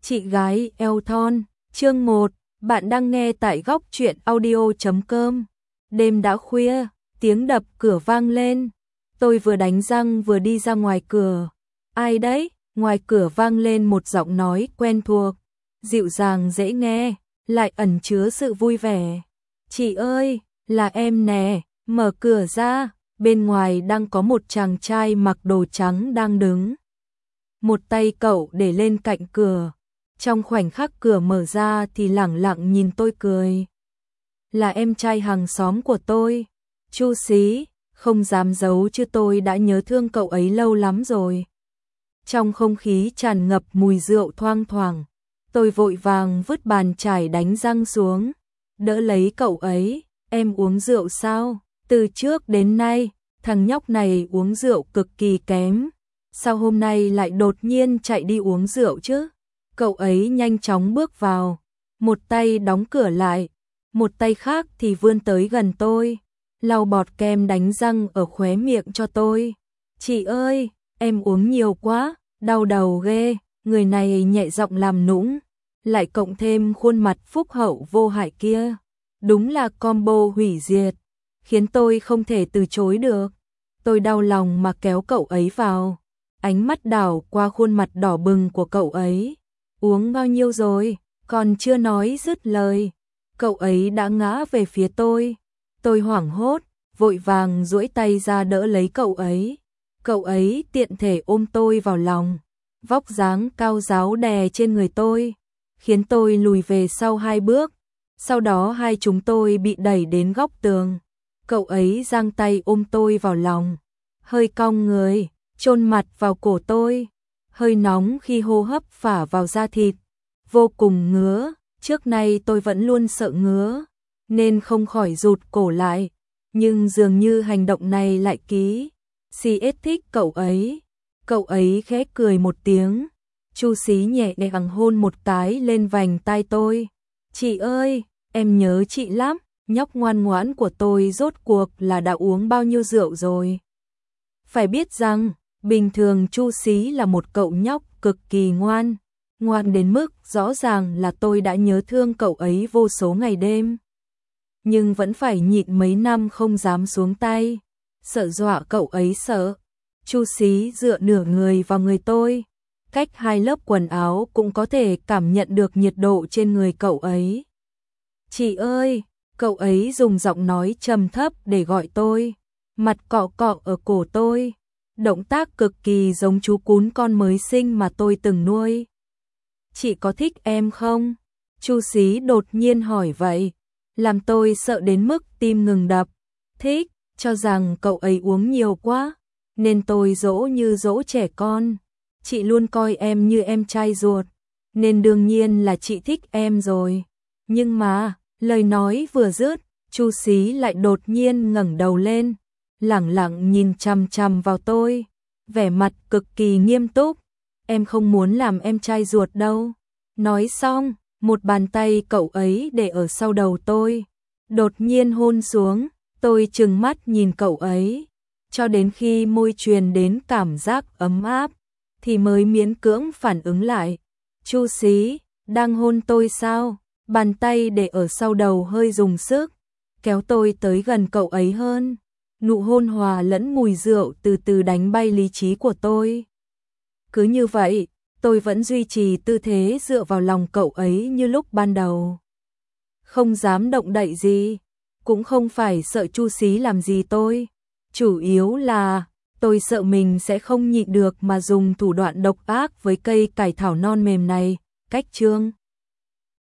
Chị gái eo thon, chương 1, bạn đang nghe tại góc truyện audio.com. Đêm đã khuya, tiếng đập cửa vang lên. Tôi vừa đánh răng vừa đi ra ngoài cửa. Ai đấy? Ngoài cửa vang lên một giọng nói quen thuộc, dịu dàng dễ nghe, lại ẩn chứa sự vui vẻ. Chị ơi, là em nè, mở cửa ra, bên ngoài đang có một chàng trai mặc đồ trắng đang đứng. Một tay cậu để lên cạnh cửa. Trong khoảnh khắc cửa mở ra thì lẳng lặng nhìn tôi cười. Là em trai hàng xóm của tôi, Chu Xí, không dám giấu chứ tôi đã nhớ thương cậu ấy lâu lắm rồi. Trong không khí tràn ngập mùi rượu thoang thoảng, tôi vội vàng vứt bàn chải đánh răng xuống, đỡ lấy cậu ấy. Em uống rượu sao? Từ trước đến nay, thằng nhóc này uống rượu cực kỳ kém. Sao hôm nay lại đột nhiên chạy đi uống rượu chứ? Cậu ấy nhanh chóng bước vào, một tay đóng cửa lại, một tay khác thì vươn tới gần tôi, lau bọt kem đánh răng ở khóe miệng cho tôi. Chị ơi, em uống nhiều quá, đau đầu ghê. Người này nhẹ giọng làm nũng, lại cộng thêm khuôn mặt phúc hậu vô hại kia. Đúng là combo hủy diệt, khiến tôi không thể từ chối được. Tôi đau lòng mà kéo cậu ấy vào, ánh mắt đảo qua khuôn mặt đỏ bừng của cậu ấy. Uống bao nhiêu rồi? Còn chưa nói dứt lời, cậu ấy đã ngã về phía tôi. Tôi hoảng hốt, vội vàng duỗi tay ra đỡ lấy cậu ấy. Cậu ấy tiện thể ôm tôi vào lòng, vóc dáng cao ráo đè trên người tôi, khiến tôi lùi về sau 2 bước. Sau đó hai chúng tôi bị đẩy đến góc tường. Cậu ấy giang tay ôm tôi vào lòng, hơi cong người, chôn mặt vào cổ tôi, hơi nóng khi hô hấp phả vào da thịt, vô cùng ngứa. Trước nay tôi vẫn luôn sợ ngứa, nên không khỏi rụt cổ lại, nhưng dường như hành động này lại CS thích cậu ấy. Cậu ấy khẽ cười một tiếng, Chu Xí nhẹ nhàng hôn một cái lên vành tai tôi. Chị ơi, em nhớ chị lắm. Nhóc ngoan ngoãn của tôi rốt cuộc là đã uống bao nhiêu rượu rồi. Phải biết rằng, bình thường Chu Xí là một cậu nhóc cực kỳ ngoan, ngoan đến mức rõ ràng là tôi đã nhớ thương cậu ấy vô số ngày đêm. Nhưng vẫn phải nhịn mấy năm không dám xuống tay, sợ dọa cậu ấy sợ. Chu Xí dựa nửa người vào người tôi, cách 2 lớp quần áo cũng có thể cảm nhận được nhiệt độ trên người cậu ấy. Chị ơi, cậu ấy dùng giọng nói trầm thấp để gọi tôi, mặt cọ cọ ở cổ tôi, động tác cực kỳ giống chú cún con mới sinh mà tôi từng nuôi. Chị có thích em không? Chu Xí đột nhiên hỏi vậy, làm tôi sợ đến mức tim ngừng đập. Thích, cho rằng cậu ấy uống nhiều quá, nên tôi dỗ như dỗ trẻ con. Chị luôn coi em như em trai ruột, nên đương nhiên là chị thích em rồi. Nhưng mà, lời nói vừa dứt, Chu Xí lại đột nhiên ngẩng đầu lên, lẳng lặng nhìn chằm chằm vào tôi, vẻ mặt cực kỳ nghiêm túc. Em không muốn làm em trai ruột đâu. Nói xong, một bàn tay cậu ấy để ở sau đầu tôi, đột nhiên hôn xuống. Tôi trừng mắt nhìn cậu ấy, cho đến khi môi truyền đến cảm giác ấm áp, thì mới miễn cưỡng phản ứng lại. Chu Xí, đang hôn tôi sao? Bàn tay để ở sau đầu hơi dùng sức, kéo tôi tới gần cậu ấy hơn. Nụ hôn hòa lẫn mùi rượu từ từ đánh bay lý trí của tôi. Cứ như vậy, tôi vẫn duy trì tư thế dựa vào lòng cậu ấy như lúc ban đầu. Không dám động đậy gì, cũng không phải sợ Chu Xí làm gì tôi. Chủ yếu là tôi sợ mình sẽ không nhịn được mà dùng thủ đoạn độc ác với cây cải thảo non mềm này. Cách chương